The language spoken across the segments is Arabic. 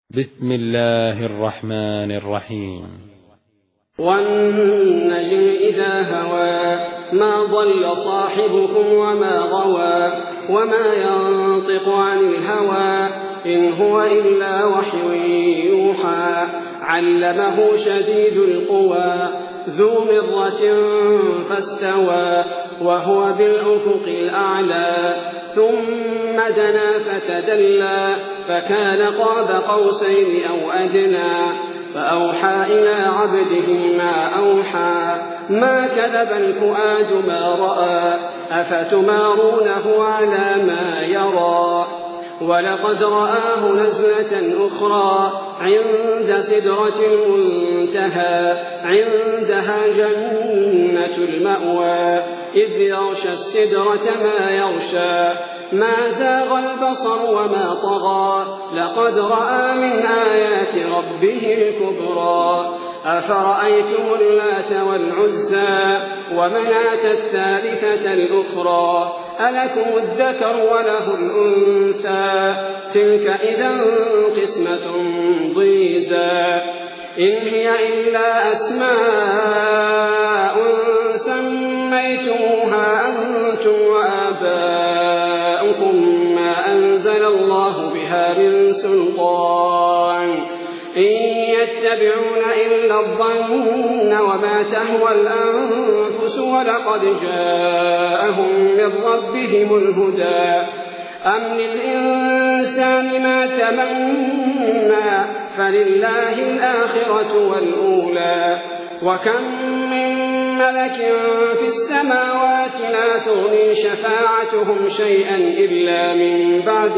بسم الله الرحمن الرحيم. والنجم إذا هوى ما ضل صاحبكم وما غوى وما ينطق عن الهوى إن هو إلا وحي يوحى علمه شديد القوى ذو مرة فاستوى وهو بالأفق الأعلى ثم دنا فتدلى فكان قاب قوسين أو أدنى فأوحى إلى عبده ما أوحى ما كذب الفؤاد ما رأى أفتمارونه على ما يرى ولقد رآه نزلة أخرى عند سدرة المنتهى عندها جنة المأوى إذ يغشى السدرة ما يغشى ما زاغ البصر وما طغى لقد رأى من آيات ربه الكبرى أفرأيتم اللات والعزى ومناة الثالثة الأخرى ألكم الذكر وله الأنثى تلك إذا قسمة ضيزى إن هي إلا أسماء سميتموها أنتم وآباؤكم ما أنزل الله بها من سلطان إن يتبعون إلا الظن وما تهوى الأنفس ولقد جاءهم من ربهم الهدى أم للإنسان ما تمنى فلله الآخرة والأولى وكم من ملك في السماوات لا تغني شفاعتهم شيئا إلا من بعد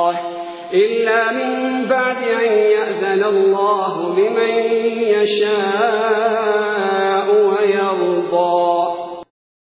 أن يأذن الله لمن يشاء